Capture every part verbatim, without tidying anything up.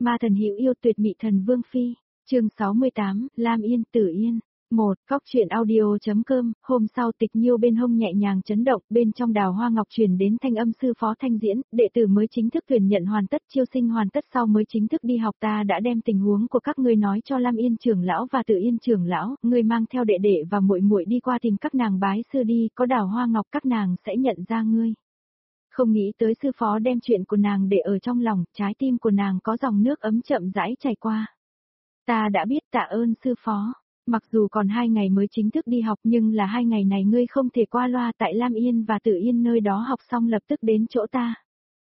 Ma thần hữu yêu tuyệt mị thần vương phi, chương sáu mươi tám, Lam Yên Tử Yên. Một, Cóc truyện audio.com, hôm sau Tịch Nhiêu bên hông nhẹ nhàng chấn động, bên trong Đào Hoa Ngọc truyền đến thanh âm sư phó thanh diễn, đệ tử mới chính thức tuyển nhận hoàn tất, chiêu sinh hoàn tất sau mới chính thức đi học, ta đã đem tình huống của các ngươi nói cho Lam Yên trưởng lão và Tử Yên trưởng lão, ngươi mang theo đệ đệ và muội muội đi qua tìm các nàng bái sư đi, có Đào Hoa Ngọc các nàng sẽ nhận ra ngươi. Không nghĩ tới sư phó đem chuyện của nàng để ở trong lòng, trái tim của nàng có dòng nước ấm chậm rãi chảy qua. Ta đã biết, tạ ơn sư phó. Mặc dù còn hai ngày mới chính thức đi học nhưng là hai ngày này ngươi không thể qua loa, tại Lam Yên và Tử Yên nơi đó học xong lập tức đến chỗ ta.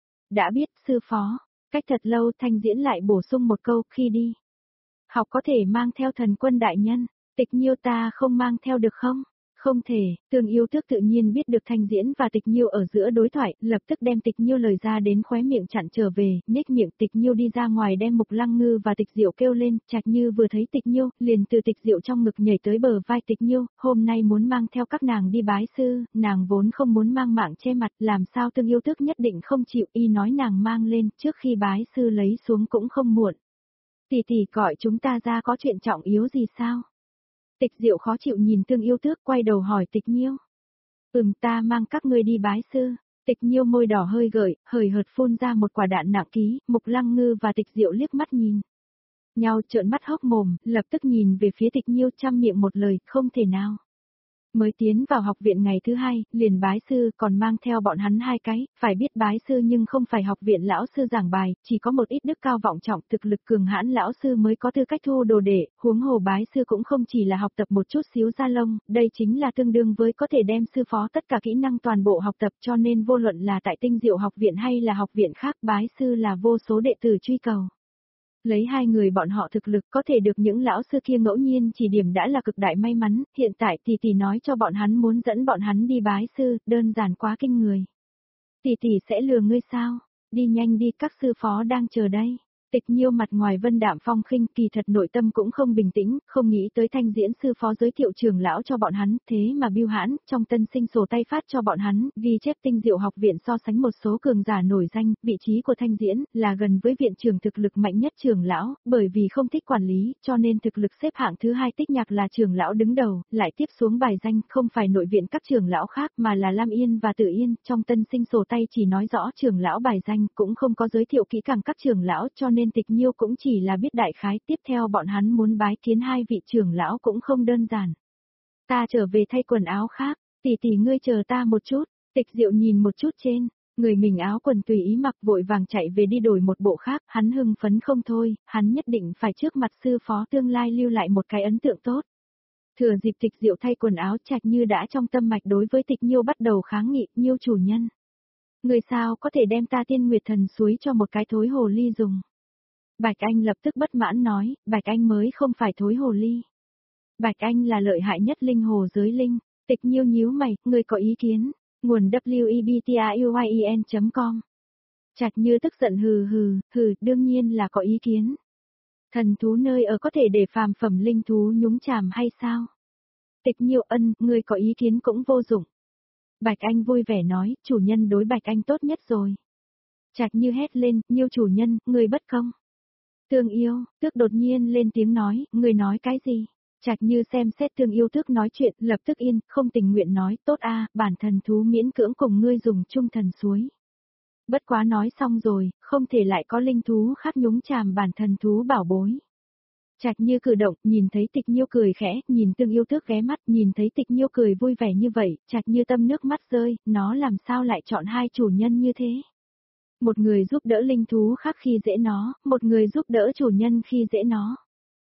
Đã biết sư phó. Cách thật lâu thanh diễn lại bổ sung một câu, khi đi học có thể mang theo thần quân đại nhân. Tịch Nhiêu ta không mang theo được không? Không thể. Tương Yêu Tước tự nhiên biết được thanh diễn và Tịch Nhiêu ở giữa đối thoại, lập tức đem Tịch Nhiêu lời ra đến khóe miệng chặn trở về, nhếch miệng. Tịch Nhiêu đi ra ngoài đem Mục Lăng Ngư và Tịch Diệu kêu lên, Trạch Như vừa thấy Tịch Nhiêu, liền từ Tịch Diệu trong ngực nhảy tới bờ vai Tịch Nhiêu, hôm nay muốn mang theo các nàng đi bái sư, nàng vốn không muốn mang mạng che mặt, làm sao Tương Yêu Tước nhất định không chịu, y nói nàng mang lên, trước khi bái sư lấy xuống cũng không muộn. Tỷ tỷ gọi chúng ta ra có chuyện trọng yếu gì sao? Tịch Diệu khó chịu nhìn Tương Yêu Tước, quay đầu hỏi Tịch Nhiêu. Ừm, ta mang các ngươi đi bái sư. Tịch Nhiêu môi đỏ hơi gợi, hời hợt phun ra một quả đạn nặng ký, Mục Lăng Ngư và Tịch Diệu liếc mắt nhìn nhau trợn mắt hốc mồm, lập tức nhìn về phía Tịch Nhiêu trăm miệng một lời, không thể nào. Mới tiến vào học viện ngày thứ hai, liền bái sư, còn mang theo bọn hắn hai cái, phải biết bái sư nhưng không phải học viện lão sư giảng bài, chỉ có một ít đức cao vọng trọng, thực lực cường hãn lão sư mới có tư cách thu đồ đệ, huống hồ bái sư cũng không chỉ là học tập một chút xíu da lông, đây chính là tương đương với có thể đem sư phó tất cả kỹ năng toàn bộ học tập, cho nên vô luận là tại Tinh Diệu học viện hay là học viện khác, bái sư là vô số đệ tử truy cầu. Lấy hai người bọn họ thực lực có thể được những lão sư kia ngẫu nhiên chỉ điểm đã là cực đại may mắn, hiện tại tỷ tỷ nói cho bọn hắn muốn dẫn bọn hắn đi bái sư, đơn giản quá kinh người. Tỷ tỷ sẽ lừa ngươi sao? Đi nhanh đi, các sư phó đang chờ đây. Tịch Nhiêu mặt ngoài vân đạm phong khinh, kỳ thật nội tâm cũng không bình tĩnh, không nghĩ tới thanh diễn sư phó giới thiệu trưởng lão cho bọn hắn, thế mà biêu hãn, trong tân sinh sổ tay phát cho bọn hắn, ghi chép Tinh Diệu học viện so sánh một số cường giả nổi danh, vị trí của thanh diễn là gần với viện trưởng thực lực mạnh nhất trưởng lão, bởi vì không thích quản lý, cho nên thực lực xếp hạng thứ hai Tích Nhạc là trưởng lão đứng đầu, lại tiếp xuống bài danh không phải nội viện các trưởng lão khác mà là Lam Yên và Tử Yên, trong tân sinh sổ tay chỉ nói rõ trưởng lão bài danh, cũng không có giới thiệu kỹ càng các trưởng lão, cho nên nên Tịch Nhiêu cũng chỉ là biết đại khái, tiếp theo bọn hắn muốn bái kiến hai vị trưởng lão cũng không đơn giản. Ta trở về thay quần áo khác, tỷ tỷ ngươi chờ ta một chút. Tịch Diệu nhìn một chút trên, người mình áo quần tùy ý mặc, vội vàng chạy về đi đổi một bộ khác, hắn hưng phấn không thôi, hắn nhất định phải trước mặt sư phó tương lai lưu lại một cái ấn tượng tốt. Thừa dịp Tịch Diệu thay quần áo, Trạch Như đã trong tâm mạch đối với Tịch Nhiêu bắt đầu kháng nghị, Nhiêu chủ nhân. Người sao có thể đem ta Tiên Nguyệt Thần suối cho một cái thối hồ ly dùng. Bạch Anh lập tức bất mãn nói, Bạch Anh mới không phải thối hồ ly. Bạch Anh là lợi hại nhất linh hồ giới linh. Tịch Nhiêu nhíu mày, ngươi có ý kiến? Nguồn W E B T I U Y E N chấm com. Trạch Như tức giận hừ hừ, hừ, đương nhiên là có ý kiến. Thần thú nơi ở có thể để phàm phẩm linh thú nhúng chàm hay sao? Tịch Nhiêu ân, ngươi có ý kiến cũng vô dụng. Bạch Anh vui vẻ nói, chủ nhân đối Bạch Anh tốt nhất rồi. Trạch Như hét lên, Nhiêu chủ nhân, ngươi bất công. Tương Yêu Tước đột nhiên lên tiếng nói, người nói cái gì? Trạch Như xem xét Tương Yêu Tước nói chuyện, lập tức yên, không tình nguyện nói, tốt a, bản thần thú miễn cưỡng cùng ngươi dùng chung thần suối. Bất quá nói xong rồi, không thể lại có linh thú khác nhúng chàm bản thần thú bảo bối. Trạch Như cử động, nhìn thấy Tịch Nhiêu cười khẽ, nhìn Tương Yêu Tước ghé mắt, nhìn thấy Tịch Nhiêu cười vui vẻ như vậy, Trạch Như tâm nước mắt rơi, nó làm sao lại chọn hai chủ nhân như thế? Một người giúp đỡ linh thú khác khi dễ nó, một người giúp đỡ chủ nhân khi dễ nó.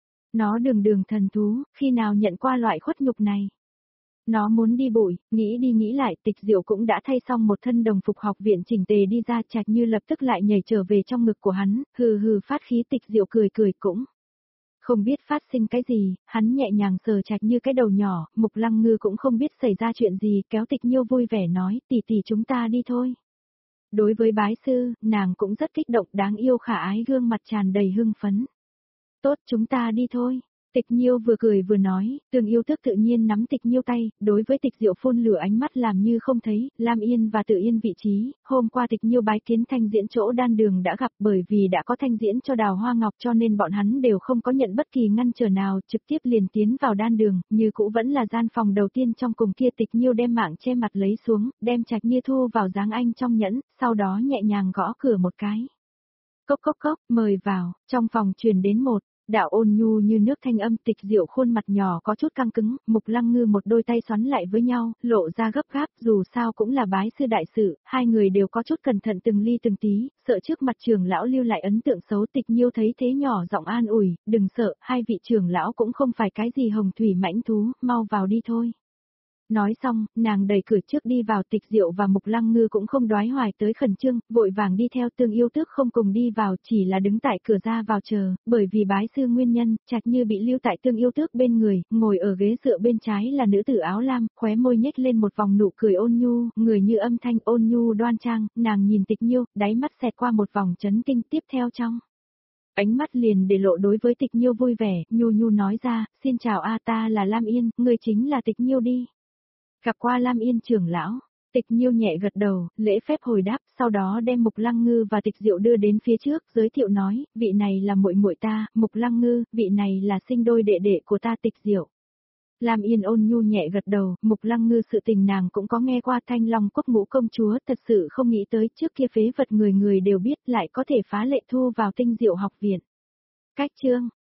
Nó đường đường thần thú, khi nào nhận qua loại khuất nhục này. Nó muốn đi bụi, nghĩ đi nghĩ lại, Tịch Diệu cũng đã thay xong một thân đồng phục học viện chỉnh tề đi ra, Trạch Như lập tức lại nhảy trở về trong ngực của hắn, hừ hừ phát khí. Tịch Diệu cười cười cũng không biết phát sinh cái gì, hắn nhẹ nhàng sờ Trạch Như cái đầu nhỏ, Mục Lăng Ngư cũng không biết xảy ra chuyện gì, kéo Tịch Nhiêu vui vẻ nói, tỷ tỷ chúng ta đi thôi. Đối với bái sư, nàng cũng rất kích động, đáng yêu khả ái, gương mặt tràn đầy hưng phấn. Tốt, chúng ta đi thôi. Tịch Nhiêu vừa cười vừa nói, Tương Yêu Tước tự nhiên nắm Tịch Nhiêu tay, đối với Tịch Diệu phun lửa ánh mắt làm như không thấy, Lam Yên và Tự Yên vị trí, hôm qua Tịch Nhiêu bái kiến Thanh Diễn chỗ đan đường đã gặp, bởi vì đã có Thanh Diễn cho Đào Hoa Ngọc cho nên bọn hắn đều không có nhận bất kỳ ngăn trở nào, trực tiếp liền tiến vào đan đường, như cũ vẫn là gian phòng đầu tiên trong cùng kia. Tịch Nhiêu đem mạng che mặt lấy xuống, đem Trạch Như thu vào dáng anh trong nhẫn, sau đó nhẹ nhàng gõ cửa một cái. Cốc cốc cốc, mời vào, trong phòng truyền đến một đạo ôn nhu như nước thanh âm. Tịch Diệu khuôn mặt nhỏ có chút căng cứng, Mục Lăng Ngư một đôi tay xoắn lại với nhau, lộ ra gấp gáp, dù sao cũng là bái sư đại sự, hai người đều có chút cẩn thận từng ly từng tí, sợ trước mặt trưởng lão lưu lại ấn tượng xấu. Tịch Nhiêu thấy thế nhỏ giọng an ủi, đừng sợ, hai vị trưởng lão cũng không phải cái gì hồng thủy mãnh thú, mau vào đi thôi. Nói xong, nàng đẩy cửa trước đi vào. Tịch Diệu và Mục Lăng Ngư cũng không đoái hoài tới khẩn trương, vội vàng đi theo. Tương Yêu Tước không cùng đi vào, chỉ là đứng tại cửa ra vào chờ, bởi vì bái sư nguyên nhân, Trạch Như bị lưu tại Tương Yêu Tước bên người, ngồi ở ghế dựa bên trái là nữ tử áo lam, khóe môi nhếch lên một vòng nụ cười ôn nhu, người như âm thanh ôn nhu đoan trang, nàng nhìn Tịch Nhiêu, đáy mắt xẹt qua một vòng chấn kinh, tiếp theo trong ánh mắt liền để lộ đối với Tịch Nhiêu vui vẻ, nhu nhu nói ra, xin chào a, ta là Lam Yên, người chính là Tịch Nhiêu đi. Gặp qua Lam Yên trưởng lão, Tịch Nhiêu nhẹ gật đầu, lễ phép hồi đáp, sau đó đem Mục Lăng Ngư và Tịch Diệu đưa đến phía trước, giới thiệu nói, vị này là muội muội ta, Mục Lăng Ngư, vị này là sinh đôi đệ đệ của ta Tịch Diệu. Lam Yên ôn nhu nhẹ gật đầu, Mục Lăng Ngư sự tình nàng cũng có nghe qua. Thanh Long Quốc ngũ công chúa, thật sự không nghĩ tới trước kia phế vật người người đều biết lại có thể phá lệ thu vào Tinh Diệu học viện. Cách chương